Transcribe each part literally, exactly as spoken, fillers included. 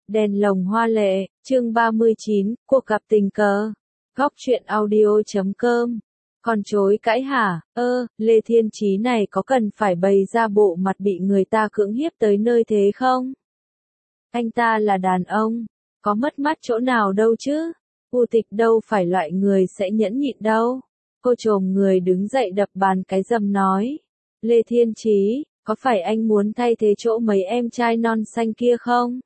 Đèn lồng hoa lệ, chương ba mươi chín, cuộc gặp tình cờ. Góc truyện audio chấm com. Còn chối cãi hả? Ơ, Lê Thiên Chí này có cần phải bày ra bộ mặt bị người ta cưỡng hiếp tới nơi thế không? Anh ta là đàn ông, có mất mát chỗ nào đâu chứ? U Tịch đâu phải loại người sẽ nhẫn nhịn đâu. Cô chồm người đứng dậy đập bàn cái rầm nói. Lê Thiên Chí, có phải anh muốn thay thế chỗ mấy em trai non xanh kia không?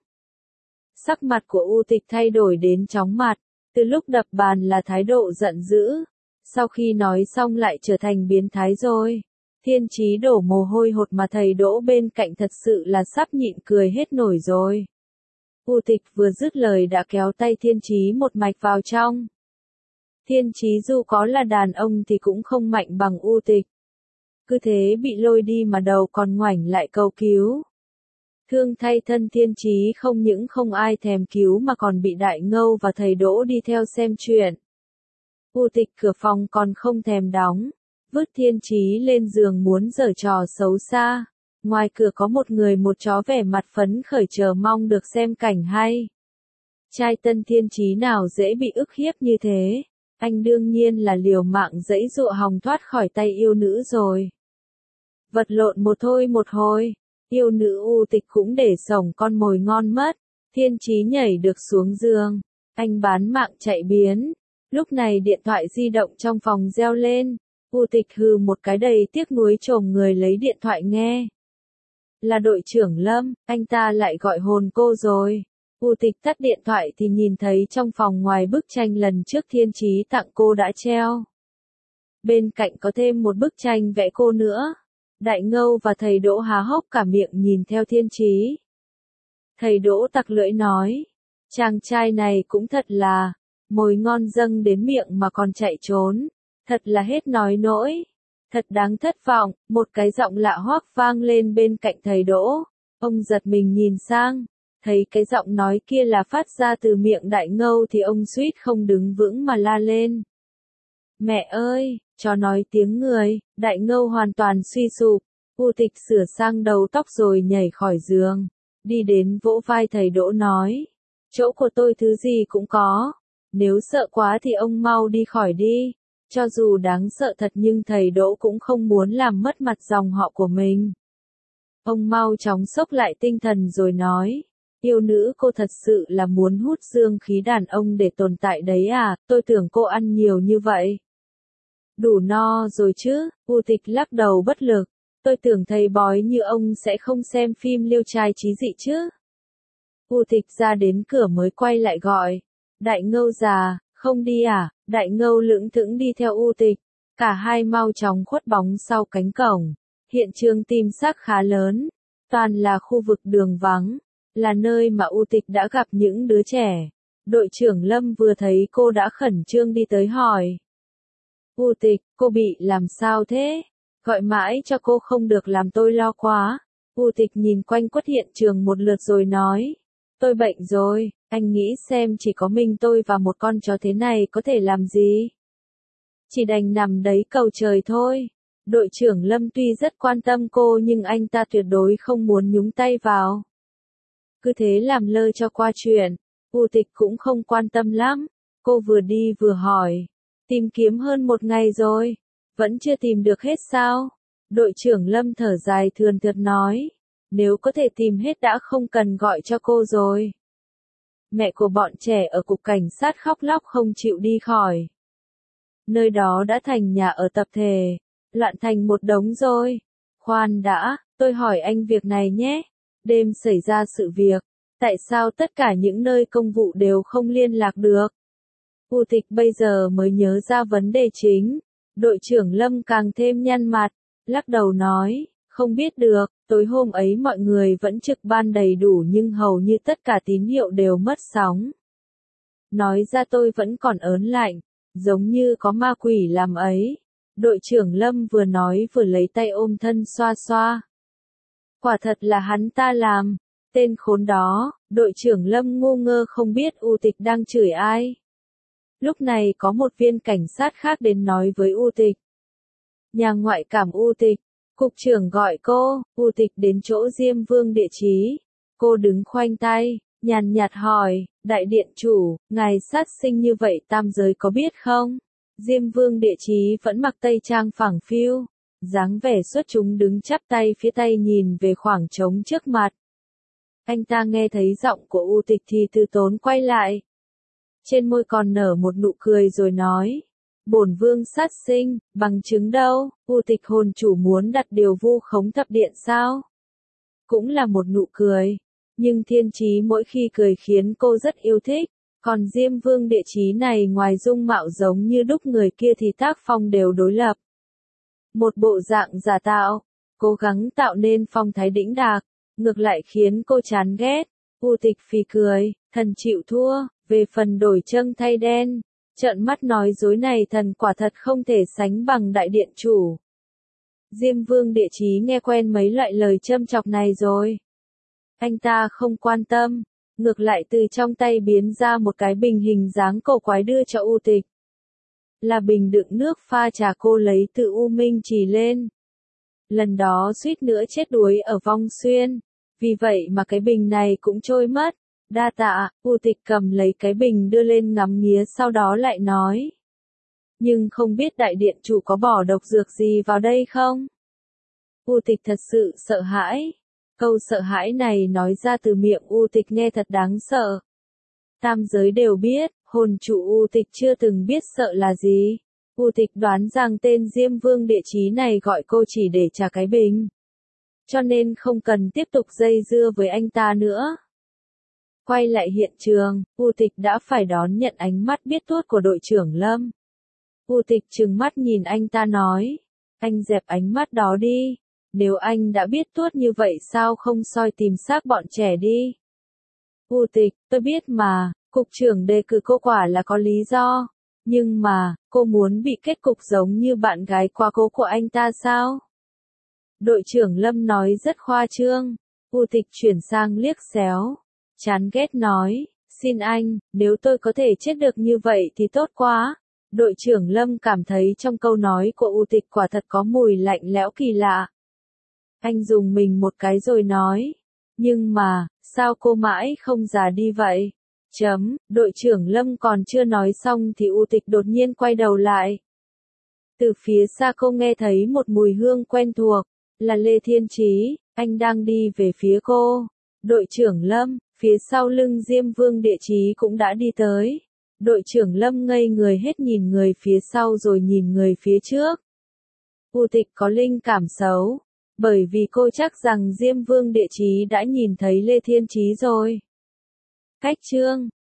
Sắc mặt của U Tịch thay đổi đến chóng mặt, từ lúc đập bàn là thái độ giận dữ, sau khi nói xong lại trở thành biến thái rồi. Thiên Chí đổ mồ hôi hột mà thầy Đỗ bên cạnh thật sự là sắp nhịn cười hết nổi rồi. U Tịch vừa dứt lời đã kéo tay Thiên Chí một mạch vào trong. Thiên Chí dù có là đàn ông thì cũng không mạnh bằng U Tịch. Cứ thế bị lôi đi mà đầu còn ngoảnh lại cầu cứu. Thương thay thân Thiên Chí không những không ai thèm cứu mà còn bị Đại Ngâu và thầy Đỗ đi theo xem chuyện. U Tịch cửa phòng còn không thèm đóng, vứt Thiên Chí lên giường muốn giở trò xấu xa. Ngoài cửa có một người một chó vẻ mặt phấn khởi chờ mong được xem cảnh hay. Trai tân Thiên Chí nào dễ bị ức hiếp như thế, anh đương nhiên là liều mạng giãy giụa hòng thoát khỏi tay yêu nữ rồi. Vật lộn một thôi một hồi, yêu nữ U Tịch cũng để sổng con mồi ngon mất. Thiên Chí nhảy được xuống giường, anh bán mạng chạy biến. Lúc này điện thoại di động trong phòng reo lên, U Tịch hừ một cái đầy tiếc nuối chồm người lấy điện thoại nghe. Là đội trưởng Lâm, anh ta lại gọi hồn cô rồi. U Tịch tắt điện thoại thì nhìn thấy trong phòng ngoài bức tranh lần trước Thiên Chí tặng cô đã treo. Bên cạnh có thêm một bức tranh vẽ cô nữa. Đại Ngâu và thầy Đỗ há hốc cả miệng nhìn theo Thiên Chí. Thầy Đỗ tặc lưỡi nói, chàng trai này cũng thật là, mồi ngon dâng đến miệng mà còn chạy trốn, thật là hết nói nỗi, thật đáng thất vọng. Một cái giọng lạ hoắc vang lên bên cạnh thầy Đỗ, ông giật mình nhìn sang, thấy cái giọng nói kia là phát ra từ miệng Đại Ngâu thì ông suýt không đứng vững mà la lên. Mẹ ơi, cho nói tiếng người. Đại Ngâu hoàn toàn suy sụp. U Tịch sửa sang đầu tóc rồi nhảy khỏi giường, đi đến vỗ vai thầy Đỗ nói, chỗ của tôi thứ gì cũng có, nếu sợ quá thì ông mau đi khỏi đi. Cho dù đáng sợ thật nhưng thầy Đỗ cũng không muốn làm mất mặt dòng họ của mình. Ông mau chóng xốc lại tinh thần rồi nói, yêu nữ cô thật sự là muốn hút dương khí đàn ông để tồn tại đấy à, tôi tưởng cô ăn nhiều như vậy. Đủ no rồi chứ? U Tịch lắc đầu bất lực, tôi tưởng thầy bói như ông sẽ không xem phim liêu trai trí dị chứ. U Tịch ra đến cửa mới quay lại gọi, Đại Ngâu già, không đi à? Đại Ngâu lững thững đi theo U Tịch, cả hai mau chóng khuất bóng sau cánh cổng. Hiện trường tìm xác khá lớn, toàn là khu vực đường vắng, là nơi mà U Tịch đã gặp những đứa trẻ. Đội trưởng Lâm vừa thấy cô đã khẩn trương đi tới hỏi. U Tịch, cô bị làm sao thế? Gọi mãi cho cô không được làm tôi lo quá. U Tịch nhìn quanh quất hiện trường một lượt rồi nói. Tôi bệnh rồi, anh nghĩ xem chỉ có mình tôi và một con chó thế này có thể làm gì? Chỉ đành nằm đấy cầu trời thôi. Đội trưởng Lâm tuy rất quan tâm cô nhưng anh ta tuyệt đối không muốn nhúng tay vào. Cứ thế làm lơ cho qua chuyện. U Tịch cũng không quan tâm lắm. Cô vừa đi vừa hỏi. Tìm kiếm hơn một ngày rồi, vẫn chưa tìm được hết sao? Đội trưởng Lâm thở dài thườn thượt nói, nếu có thể tìm hết đã không cần gọi cho cô rồi. Mẹ của bọn trẻ ở cục cảnh sát khóc lóc không chịu đi khỏi. Nơi đó đã thành nhà ở tập thể, loạn thành một đống rồi. Khoan đã, tôi hỏi anh việc này nhé. Đêm xảy ra sự việc, tại sao tất cả những nơi công vụ đều không liên lạc được? U Tịch bây giờ mới nhớ ra vấn đề chính. Đội trưởng Lâm càng thêm nhăn mặt, lắc đầu nói, không biết được, tối hôm ấy mọi người vẫn trực ban đầy đủ nhưng hầu như tất cả tín hiệu đều mất sóng. Nói ra tôi vẫn còn ớn lạnh, giống như có ma quỷ làm ấy. Đội trưởng Lâm vừa nói vừa lấy tay ôm thân xoa xoa. Quả thật là hắn ta làm, tên khốn đó. Đội trưởng Lâm ngu ngơ không biết U Tịch đang chửi ai. Lúc này có một viên cảnh sát khác đến nói với U Tịch. Nhà ngoại cảm U Tịch, cục trưởng gọi cô. U Tịch đến chỗ Diêm Vương địa chí. Cô đứng khoanh tay, nhàn nhạt hỏi, đại điện chủ, ngài sát sinh như vậy tam giới có biết không? Diêm Vương Địa Chí vẫn mặc tây trang phẳng phiu, dáng vẻ xuất chúng đứng chắp tay phía tây nhìn về khoảng trống trước mặt. Anh ta nghe thấy giọng của U Tịch thì từ tốn quay lại. Trên môi còn nở một nụ cười rồi nói, bổn vương sát sinh, bằng chứng đâu? U Tịch hồn chủ muốn đặt điều vu khống thập điện sao? Cũng là một nụ cười, nhưng Thiên Chí mỗi khi cười khiến cô rất yêu thích, còn Diêm Vương Địa Chí này ngoài dung mạo giống như đúc người kia thì tác phong đều đối lập. Một bộ dạng giả tạo, cố gắng tạo nên phong thái đĩnh đạc, ngược lại khiến cô chán ghét. U Tịch phì cười, thần chịu thua, về phần đổi trâng thay đen, trợn mắt nói dối này thần quả thật không thể sánh bằng đại điện chủ. Diêm Vương Địa Chí nghe quen mấy loại lời châm chọc này rồi. Anh ta không quan tâm, ngược lại từ trong tay biến ra một cái bình hình dáng cổ quái đưa cho U Tịch. Là bình đựng nước pha trà cô lấy từ U Minh Trì lên. Lần đó suýt nữa chết đuối ở Vong Xuyên, vì vậy mà cái bình này cũng trôi mất. Đa tạ, U Tịch cầm lấy cái bình đưa lên ngắm nghía sau đó lại nói. Nhưng không biết đại điện chủ có bỏ độc dược gì vào đây không? U Tịch thật sự sợ hãi. Câu sợ hãi này nói ra từ miệng U Tịch nghe thật đáng sợ. Tam giới đều biết, hồn chủ U Tịch chưa từng biết sợ là gì. U Tịch đoán rằng tên Diêm Vương Địa Chí này gọi cô chỉ để trả cái bình. Cho nên không cần tiếp tục dây dưa với anh ta nữa. Quay lại hiện trường, U Tịch đã phải đón nhận ánh mắt biết tuốt của đội trưởng Lâm. U Tịch trừng mắt nhìn anh ta nói, anh dẹp ánh mắt đó đi. Nếu anh đã biết tuốt như vậy sao không soi tìm xác bọn trẻ đi? U Tịch, tôi biết mà, cục trưởng đề cử cô quả là có lý do. Nhưng mà, cô muốn bị kết cục giống như bạn gái quá cố của anh ta sao? Đội trưởng Lâm nói rất khoa trương. U Tịch chuyển sang liếc xéo. Chán ghét nói, xin anh, nếu tôi có thể chết được như vậy thì tốt quá. Đội trưởng Lâm cảm thấy trong câu nói của U Tịch quả thật có mùi lạnh lẽo kỳ lạ. Anh dùng mình một cái rồi nói, nhưng mà, sao cô mãi không già đi vậy? Chấm, đội trưởng Lâm còn chưa nói xong thì U Tịch đột nhiên quay đầu lại. Từ phía xa cô nghe thấy một mùi hương quen thuộc, là Lê Thiên Chí, anh đang đi về phía cô. Đội trưởng Lâm, phía sau lưng Diêm Vương Địa Chí cũng đã đi tới. Đội trưởng Lâm ngây người hết nhìn người phía sau rồi nhìn người phía trước. U Tịch có linh cảm xấu, bởi vì cô chắc rằng Diêm Vương Địa Chí đã nhìn thấy Lê Thiên Chí rồi. Cách chương